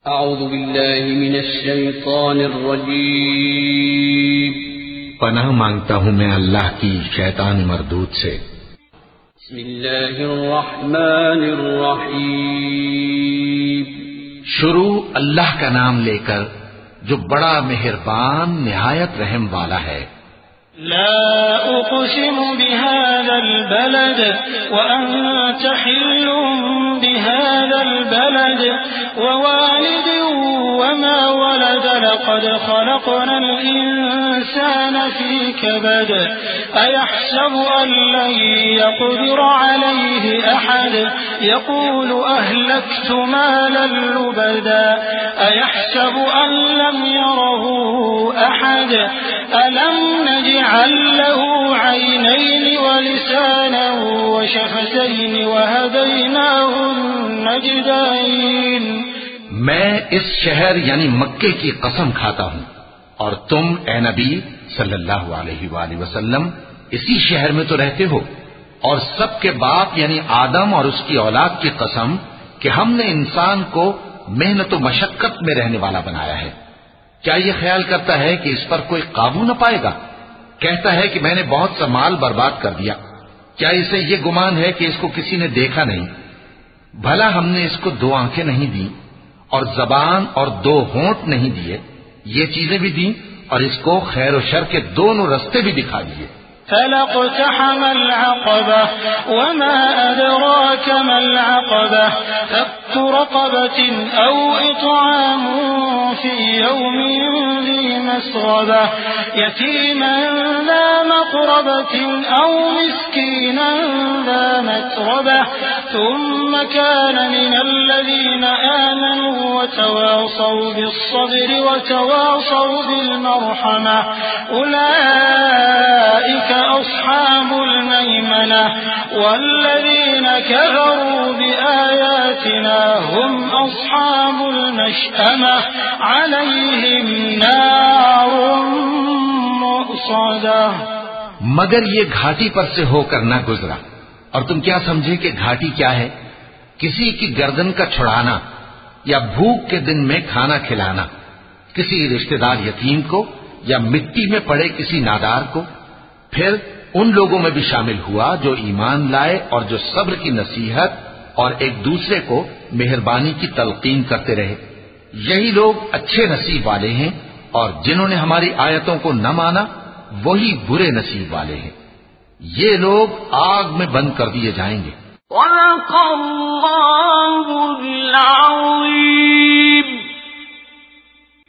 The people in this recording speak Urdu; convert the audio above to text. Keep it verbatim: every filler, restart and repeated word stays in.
اعوذ باللہ من الشیطان الرجیم، پناہ مانگتا ہوں میں اللہ کی شیطان مردود سے۔ بسم اللہ الرحمن الرحیم، شروع اللہ کا نام لے کر جو بڑا مہربان نہایت رحم والا ہے۔ لا اقسم بهذا البلد وانت حل بهذا البلد ووالد وما ولد لقد خلقنا الانسان في كبد ايحسب ان لن يقدر عليه احد يقول اهلكت مالا لبدا ايحسب ان لم يره احد الم نجعل له عينين ولسانا وشفتين وهديناه النجدين۔ میں اس شہر یعنی مکے کی قسم کھاتا ہوں، اور تم اے نبی صلی اللہ علیہ وآلہ وسلم اسی شہر میں تو رہتے ہو، اور سب کے باپ یعنی آدم اور اس کی اولاد کی قسم کہ ہم نے انسان کو محنت و مشقت میں رہنے والا بنایا ہے۔ کیا یہ خیال کرتا ہے کہ اس پر کوئی قابو نہ پائے گا؟ کہتا ہے کہ میں نے بہت سا مال برباد کر دیا۔ کیا اسے یہ گمان ہے کہ اس کو کسی نے دیکھا نہیں؟ بھلا ہم نے اس کو دو آنکھیں نہیں دی اور زبان اور دو ہونٹ نہیں دیے؟ یہ چیزیں بھی دیں اور اس کو خیر و شر کے دونوں رستے بھی دکھا دیے۔ فلاقتحم العقبة وما أدراك ما العقبة فك رقبة أو إطعام في يوم ذي مسغبة يتيما ذا مقربة أو مسكينا ذا متربة ثم كان من الذين آمنوا وتواصوا بالصبر وتواصوا بالمرحمة أولئك أصحاب الميمنة والذين كفروا بآياتنا هم أصحاب المشأمة عليهم نار مؤصدة۔ مگر یہ گھاٹی پر سے ہو کر نہ گزرا، اور تم کیا سمجھے کہ گھاٹی کیا ہے؟ کسی کی گردن کا چھڑانا یا بھوک کے دن میں کھانا کھلانا، کسی رشتہ دار یتیم کو یا مٹی میں پڑے کسی نادار کو۔ پھر ان لوگوں میں بھی شامل ہوا جو ایمان لائے اور جو صبر کی نصیحت اور ایک دوسرے کو مہربانی کی تلقین کرتے رہے۔ یہی لوگ اچھے نصیب والے ہیں، اور جنہوں نے ہماری آیتوں کو نہ مانا وہی برے نصیب والے ہیں۔ یہ لوگ آگ میں بند کر دیے جائیں گے۔ صدق اللہ العظیم۔